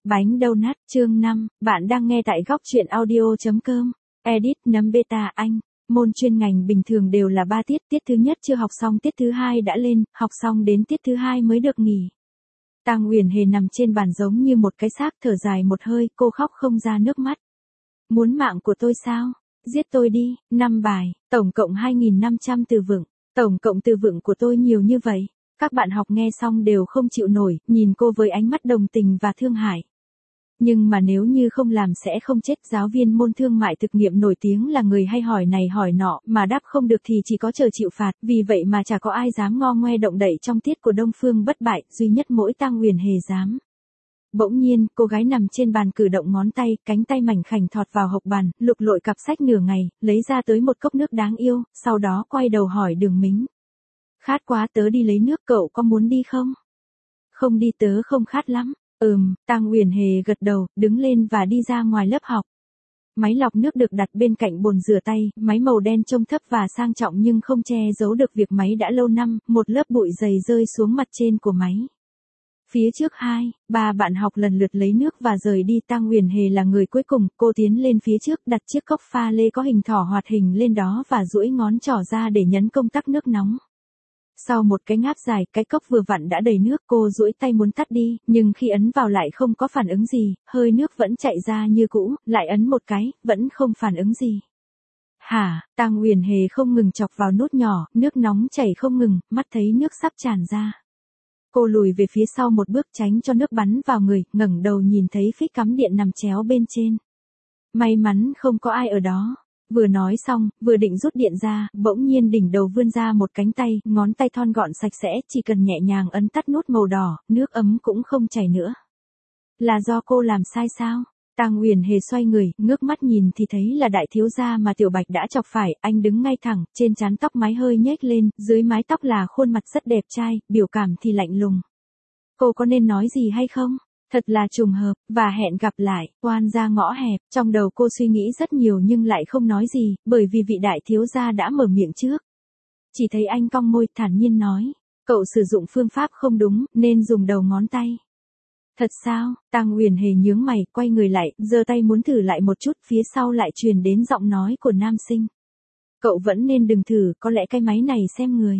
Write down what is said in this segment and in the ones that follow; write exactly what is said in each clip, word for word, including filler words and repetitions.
Bánh donut, chương năm, bạn đang nghe tại góc truyện audio chấm com. Edit nấm beta Anh. Môn chuyên ngành bình thường đều là ba tiết, tiết thứ nhất chưa học xong, tiết thứ hai đã lên, học xong đến tiết thứ hai mới được nghỉ. Tang Uyển Hề nằm trên bàn giống như một cái xác, thở dài một hơi, cô khóc không ra nước mắt. Muốn mạng của tôi sao? Giết tôi đi. Năm bài, tổng cộng hai nghìn năm trăm từ vựng. Tổng cộng từ vựng của tôi nhiều như vậy. Các bạn học nghe xong đều không chịu nổi, nhìn cô với ánh mắt đồng tình và thương hại. Nhưng mà nếu như không làm sẽ không chết. Giáo viên môn thương mại thực nghiệm nổi tiếng là người hay hỏi này hỏi nọ, mà đáp không được thì chỉ có chờ chịu phạt. Vì vậy mà chả có ai dám ngo ngoe động đậy trong tiết của Đông Phương Bất Bại, duy nhất mỗi Tang Uyển Hề dám. Bỗng nhiên, cô gái nằm trên bàn cử động ngón tay, cánh tay mảnh khảnh thọt vào hộc bàn, lục lội cặp sách nửa ngày, lấy ra tới một cốc nước đáng yêu, sau đó quay đầu hỏi Đường Mính. Khát quá, tớ đi lấy nước, cậu có muốn đi không? Không đi, tớ không khát lắm. Ừm, Tang Uyển Hề gật đầu, đứng lên và đi ra ngoài lớp học. Máy lọc nước được đặt bên cạnh bồn rửa tay, máy màu đen trông thấp và sang trọng nhưng không che giấu được việc máy đã lâu năm, một lớp bụi dày rơi xuống mặt trên của máy. Phía trước hai, ba bạn học lần lượt lấy nước và rời đi. Tang Uyển Hề là người cuối cùng, cô tiến lên phía trước, đặt chiếc cốc pha lê có hình thỏ hoạt hình lên đó và duỗi ngón trỏ ra để nhấn công tắc nước nóng. Sau một cái ngáp dài, cái cốc vừa vặn đã đầy nước, cô duỗi tay muốn tắt đi, nhưng khi ấn vào lại không có phản ứng gì, hơi nước vẫn chạy ra như cũ, lại ấn một cái, vẫn không phản ứng gì. Hả? Tang Uyển Hề không ngừng chọc vào nút nhỏ, nước nóng chảy không ngừng, mắt thấy nước sắp tràn ra. Cô lùi về phía sau một bước tránh cho nước bắn vào người, ngẩng đầu nhìn thấy phích cắm điện nằm chéo bên trên. May mắn không có ai ở đó. Vừa nói xong, vừa định rút điện ra, bỗng nhiên đỉnh đầu vươn ra một cánh tay, ngón tay thon gọn sạch sẽ, chỉ cần nhẹ nhàng ấn tắt nút màu đỏ, nước ấm cũng không chảy nữa. Là do cô làm sai sao? Tang Uyển Hề xoay người, ngước mắt nhìn thì thấy là đại thiếu gia mà Tiểu Bạch đã chọc phải, anh đứng ngay thẳng, trên trán tóc mái hơi nhếch lên, dưới mái tóc là khuôn mặt rất đẹp trai, biểu cảm thì lạnh lùng. Cô có nên nói gì hay không? Thật là trùng hợp, và hẹn gặp lại. Oan ra ngõ hẹp, trong đầu cô suy nghĩ rất nhiều nhưng lại không nói gì, bởi vì vị đại thiếu gia đã mở miệng trước. Chỉ thấy anh cong môi, thản nhiên nói, cậu sử dụng phương pháp không đúng, nên dùng đầu ngón tay. Thật sao? Tang Uyển Hề nhướng mày, quay người lại, giơ tay muốn thử lại một chút, phía sau lại truyền đến giọng nói của nam sinh. Cậu vẫn nên đừng thử, có lẽ cái máy này xem người.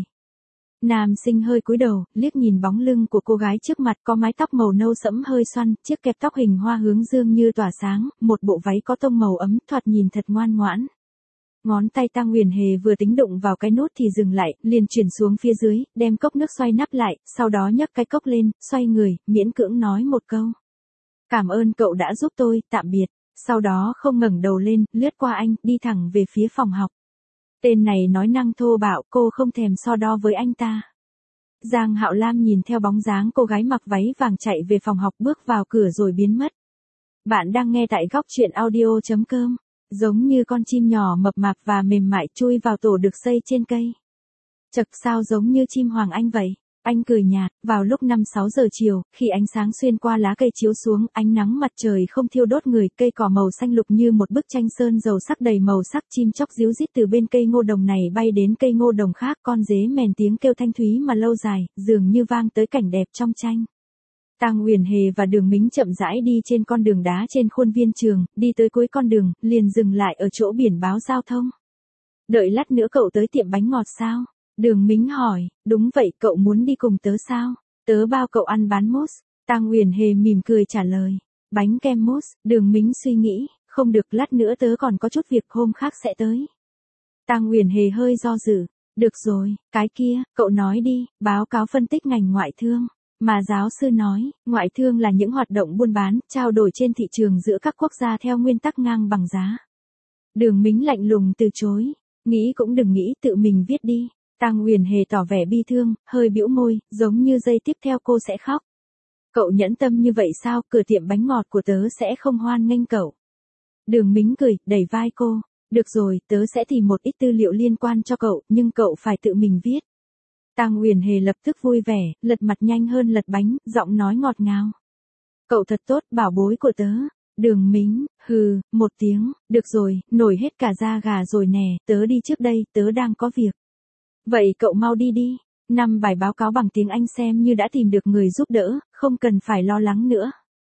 Nam sinh hơi cúi đầu, liếc nhìn bóng lưng của cô gái trước mặt, có mái tóc màu nâu sẫm hơi xoăn, chiếc kẹp tóc hình hoa hướng dương như tỏa sáng, một bộ váy có tông màu ấm, thoạt nhìn thật ngoan ngoãn. Ngón tay Tang Uyển Hề vừa tính đụng vào cái nút thì dừng lại, liền chuyển xuống phía dưới, đem cốc nước xoay nắp lại, sau đó nhấc cái cốc lên, xoay người, miễn cưỡng nói một câu. Cảm ơn cậu đã giúp tôi, tạm biệt. Sau đó không ngẩng đầu lên, lướt qua anh, đi thẳng về phía phòng học. Tên này nói năng thô bạo, cô không thèm so đo với anh ta. Giang Hạo Lam nhìn theo bóng dáng cô gái mặc váy vàng chạy về phòng học, bước vào cửa rồi biến mất. Bạn đang nghe tại góc truyện audio chấm com. Giống như con chim nhỏ mập mạp và mềm mại chui vào tổ được xây trên cây. Chật, sao giống như chim hoàng anh vậy? Anh cười nhạt, vào lúc năm sáu giờ chiều, khi ánh sáng xuyên qua lá cây chiếu xuống, ánh nắng mặt trời không thiêu đốt người, cây cỏ màu xanh lục như một bức tranh sơn dầu sắc đầy màu sắc, chim chóc ríu rít từ bên cây ngô đồng này bay đến cây ngô đồng khác, con dế mèn tiếng kêu thanh thúy mà lâu dài, dường như vang tới cảnh đẹp trong tranh. Tang Uyển Hề và Đường Mính chậm rãi đi trên con đường đá trên khuôn viên trường, đi tới cuối con đường, liền dừng lại ở chỗ biển báo giao thông. Đợi lát nữa cậu tới tiệm bánh ngọt sao? Đường Mính hỏi, đúng vậy, cậu muốn đi cùng tớ sao? Tớ bao cậu ăn bán mousse. Tang Uyển Hề mỉm cười trả lời, bánh kem mousse. Đường Mính suy nghĩ, không được, lát nữa tớ còn có chút việc, hôm khác sẽ tới. Tang Uyển Hề hơi do dự, được rồi, cái kia, cậu nói đi. Báo cáo phân tích ngành ngoại thương. Mà giáo sư nói, ngoại thương là những hoạt động buôn bán, trao đổi trên thị trường giữa các quốc gia theo nguyên tắc ngang bằng giá. Đường Mính lạnh lùng từ chối, nghĩ cũng đừng nghĩ, tự mình viết đi. Tang Uyển Hề tỏ vẻ bi thương, hơi bĩu môi, giống như giây tiếp theo cô sẽ khóc. Cậu nhẫn tâm như vậy sao, cửa tiệm bánh ngọt của tớ sẽ không hoan nghênh cậu. Đường Mính cười, đẩy vai cô, được rồi, tớ sẽ tìm một ít tư liệu liên quan cho cậu, nhưng cậu phải tự mình viết. Tang Uyển Hề lập tức vui vẻ, lật mặt nhanh hơn lật bánh, giọng nói ngọt ngào. Cậu thật tốt, bảo bối của tớ. Đường Mính, hừ, một tiếng, được rồi, nổi hết cả da gà rồi nè, tớ đi trước đây, tớ đang có việc. Vậy cậu mau đi đi. Năm bài báo cáo bằng tiếng Anh xem như đã tìm được người giúp đỡ, không cần phải lo lắng nữa.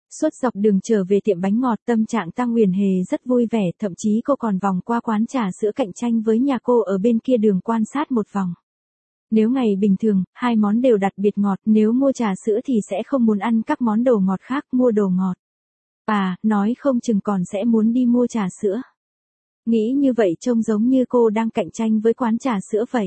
Suốt dọc đường trở về tiệm bánh ngọt tâm trạng Tăng Uyển Hề rất vui vẻ, thậm chí cô còn vòng qua quán trà sữa cạnh tranh với nhà cô ở bên kia đường quan sát một vòng. Nếu ngày bình thường, hai món đều đặc biệt ngọt, nếu mua trà sữa thì sẽ không muốn ăn các món đồ ngọt khác, mua đồ ngọt. À, nói không chừng còn sẽ muốn đi mua trà sữa. Nghĩ như vậy trông giống như cô đang cạnh tranh với quán trà sữa vậy.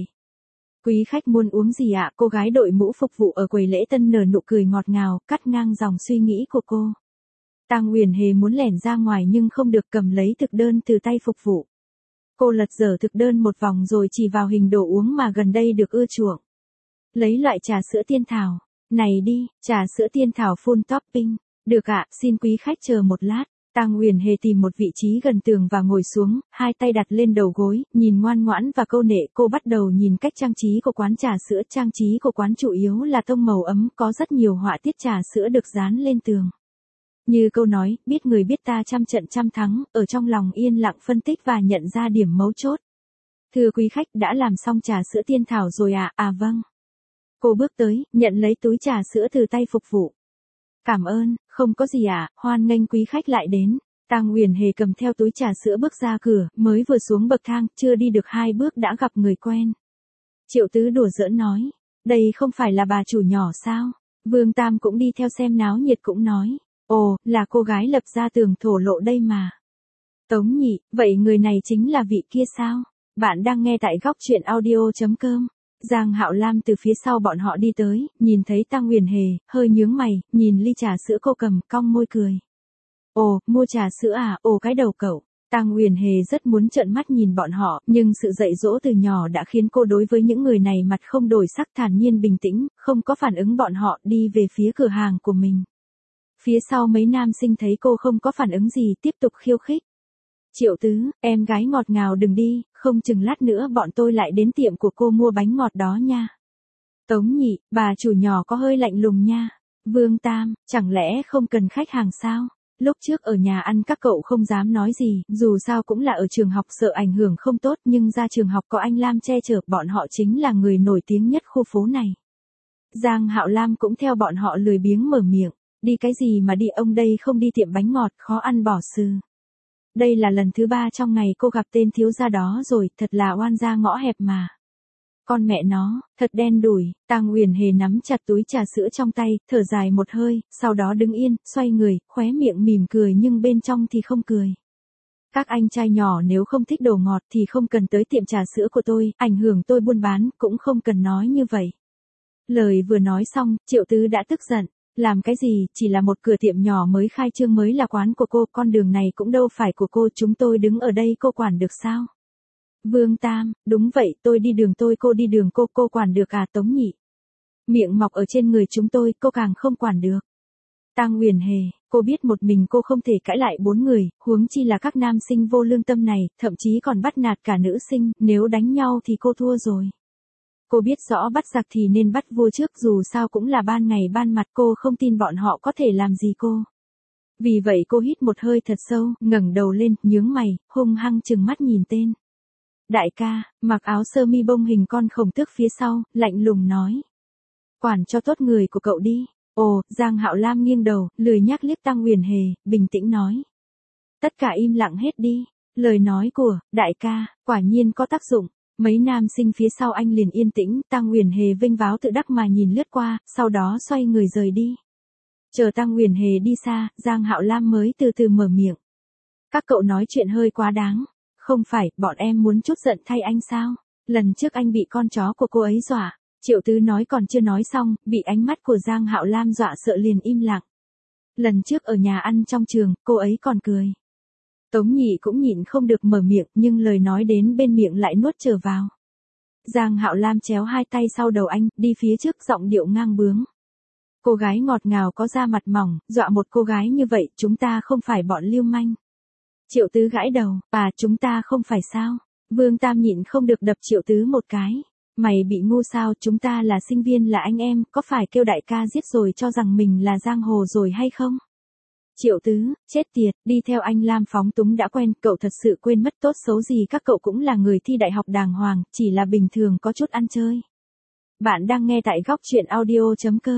Quý khách muốn uống gì ạ? Cô gái đội mũ phục vụ ở quầy lễ tân nở nụ cười ngọt ngào, cắt ngang dòng suy nghĩ của cô. Tăng Uyển Hề muốn lẻn ra ngoài nhưng không được, cầm lấy thực đơn từ tay phục vụ. Cô lật dở thực đơn một vòng rồi chỉ vào hình đồ uống mà gần đây được ưa chuộng. Lấy loại trà sữa tiên thảo. Này đi, trà sữa tiên thảo full topping. Được ạ, xin quý khách chờ một lát. Tăng Uyển Hề tìm một vị trí gần tường và ngồi xuống, hai tay đặt lên đầu gối, nhìn ngoan ngoãn và câu nệ. Cô bắt đầu nhìn cách trang trí của quán trà sữa. Trang trí của quán chủ yếu là tông màu ấm, có rất nhiều họa tiết trà sữa được dán lên tường. Như câu nói, biết người biết ta trăm trận trăm thắng, ở trong lòng yên lặng phân tích và nhận ra điểm mấu chốt. Thưa quý khách, đã làm xong trà sữa tiên thảo rồi à? À vâng. Cô bước tới, nhận lấy túi trà sữa từ tay phục vụ. Cảm ơn, không có gì ạ, à, hoan nghênh quý khách lại đến. Tăng Uyển Hề cầm theo túi trà sữa bước ra cửa, mới vừa xuống bậc thang, chưa đi được hai bước đã gặp người quen. Triệu Tứ đùa giỡn nói, đây không phải là bà chủ nhỏ sao? Vương Tam cũng đi theo xem náo nhiệt cũng nói, ồ, là cô gái lập ra tường thổ lộ đây mà. Tống Nhị, vậy người này chính là vị kia sao? Bạn đang nghe tại góc truyện audio chấm com. Giang Hạo Lam từ phía sau bọn họ đi tới, nhìn thấy Tăng Uyển Hề, hơi nhướng mày, nhìn ly trà sữa cô cầm, cong môi cười. Ồ, mua trà sữa à? Ồ cái đầu cậu. Tăng Uyển Hề rất muốn trợn mắt nhìn bọn họ, nhưng sự dạy dỗ từ nhỏ đã khiến cô đối với những người này mặt không đổi sắc, thản nhiên bình tĩnh, không có phản ứng bọn họ, đi về phía cửa hàng của mình. Phía sau mấy nam sinh thấy cô không có phản ứng gì, tiếp tục khiêu khích. Triệu Tứ, em gái ngọt ngào đừng đi, không chừng lát nữa bọn tôi lại đến tiệm của cô mua bánh ngọt đó nha. Tống Nhị, bà chủ nhỏ có hơi lạnh lùng nha. Vương Tam, chẳng lẽ không cần khách hàng sao? Lúc trước ở nhà ăn các cậu không dám nói gì, dù sao cũng là ở trường học sợ ảnh hưởng không tốt, nhưng ra trường học có anh Lam che chở, bọn họ chính là người nổi tiếng nhất khu phố này. Giang Hạo Lam cũng theo bọn họ lười biếng mở miệng, đi cái gì mà đi, ông đây không đi tiệm bánh ngọt, khó ăn bỏ sừ. Đây là lần thứ ba trong ngày cô gặp tên thiếu gia đó rồi, thật là oan gia ngõ hẹp mà. Con mẹ nó, thật đen đủi. Tăng Uyển Hề nắm chặt túi trà sữa trong tay, thở dài một hơi, sau đó đứng yên, xoay người, khóe miệng mỉm cười nhưng bên trong thì không cười. Các anh trai nhỏ nếu không thích đồ ngọt thì không cần tới tiệm trà sữa của tôi, ảnh hưởng tôi buôn bán, cũng không cần nói như vậy. Lời vừa nói xong, Triệu Tứ đã tức giận. Làm cái gì, chỉ là một cửa tiệm nhỏ mới khai trương mới là quán của cô, con đường này cũng đâu phải của cô, chúng tôi đứng ở đây cô quản được sao? Vương Tam, đúng vậy, tôi đi đường tôi cô đi đường cô, cô quản được à? Tống Nhị. Miệng mọc ở trên người chúng tôi, cô càng không quản được. Tăng Uyển Hề, cô biết một mình cô không thể cãi lại bốn người, huống chi là các nam sinh vô lương tâm này, thậm chí còn bắt nạt cả nữ sinh, nếu đánh nhau thì cô thua rồi. Cô biết rõ bắt giặc thì nên bắt vua trước, dù sao cũng là ban ngày ban mặt, cô không tin bọn họ có thể làm gì cô. Vì vậy cô hít một hơi thật sâu, ngẩng đầu lên, nhướng mày, hung hăng trừng mắt nhìn tên. Đại ca, mặc áo sơ mi bông hình con khổng tước phía sau, lạnh lùng nói. Quản cho tốt người của cậu đi. Ồ, Giang Hạo Lam nghiêng đầu, lười nhác liếc Tăng Uyển Hề, bình tĩnh nói. Tất cả im lặng hết đi. Lời nói của đại ca quả nhiên có tác dụng. Mấy nam sinh phía sau anh liền yên tĩnh, Tăng Uyển Hề vênh váo tự đắc mà nhìn lướt qua, sau đó xoay người rời đi. Chờ Tăng Uyển Hề đi xa, Giang Hạo Lam mới từ từ mở miệng. Các cậu nói chuyện hơi quá đáng. Không phải, bọn em muốn chút giận thay anh sao? Lần trước anh bị con chó của cô ấy dọa. Triệu Tứ nói còn chưa nói xong, bị ánh mắt của Giang Hạo Lam dọa sợ liền im lặng. Lần trước ở nhà ăn trong trường, cô ấy còn cười. Tống Nhị cũng nhịn không được mở miệng, nhưng lời nói đến bên miệng lại nuốt trở vào. Giang Hạo Lam chéo hai tay sau đầu anh, đi phía trước giọng điệu ngang bướng. Cô gái ngọt ngào có da mặt mỏng, dọa một cô gái như vậy, chúng ta không phải bọn lưu manh. Triệu Tứ gãi đầu, à chúng ta không phải sao? Vương Tam nhịn không được đập Triệu Tứ một cái. Mày bị ngu sao, chúng ta là sinh viên là anh em, có phải kêu đại ca giết rồi cho rằng mình là giang hồ rồi hay không? Triệu Tứ, chết tiệt, đi theo anh Lam phóng túng đã quen, cậu thật sự quên mất tốt xấu gì các cậu cũng là người thi đại học đàng hoàng, chỉ là bình thường có chút ăn chơi. Bạn đang nghe tại góc truyện audio chấm com.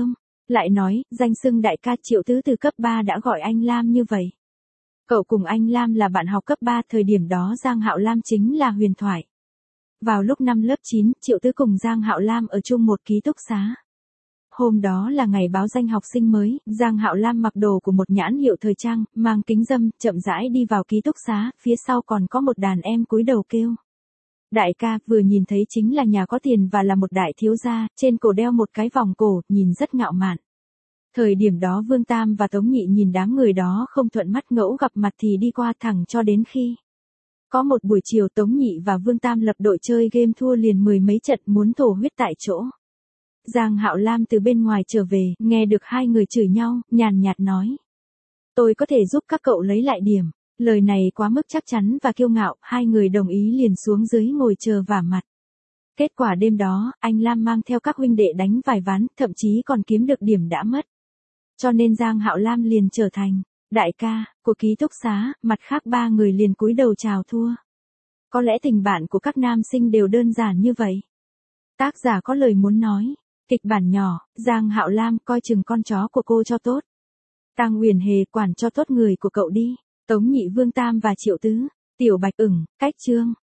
Lại nói, danh xưng đại ca Triệu Tứ từ cấp ba đã gọi anh Lam như vậy. Cậu cùng anh Lam là bạn học cấp ba, thời điểm đó Giang Hạo Lam chính là huyền thoại. Vào lúc năm lớp chín, Triệu Tứ cùng Giang Hạo Lam ở chung một ký túc xá. Hôm đó là ngày báo danh học sinh mới, Giang Hạo Lam mặc đồ của một nhãn hiệu thời trang, mang kính râm, chậm rãi đi vào ký túc xá, phía sau còn có một đàn em cúi đầu kêu. Đại ca, vừa nhìn thấy chính là nhà có tiền và là một đại thiếu gia, trên cổ đeo một cái vòng cổ, nhìn rất ngạo mạn. Thời điểm đó Vương Tam và Tống Nhị nhìn đám người đó không thuận mắt, ngẫu gặp mặt thì đi qua thẳng cho đến khi. Có một buổi chiều Tống Nhị và Vương Tam lập đội chơi game thua liền mười mấy trận, muốn thổ huyết tại chỗ. Giang Hạo Lam từ bên ngoài trở về, nghe được hai người chửi nhau, nhàn nhạt nói. Tôi có thể giúp các cậu lấy lại điểm. Lời này quá mức chắc chắn và kiêu ngạo, hai người đồng ý liền xuống dưới ngồi chờ vả mặt. Kết quả đêm đó, anh Lam mang theo các huynh đệ đánh vài ván, thậm chí còn kiếm được điểm đã mất. Cho nên Giang Hạo Lam liền trở thành đại ca của ký túc xá, mặt khác ba người liền cúi đầu chào thua. Có lẽ tình bạn của các nam sinh đều đơn giản như vậy. Tác giả có lời muốn nói. Kịch bản nhỏ, Giang Hạo Lam coi chừng con chó của cô cho tốt. Tăng Uyển Hề quản cho tốt người của cậu đi. Tống Nhị, Vương Tam và Triệu Tứ. Tiểu Bạch ửng, cách chương.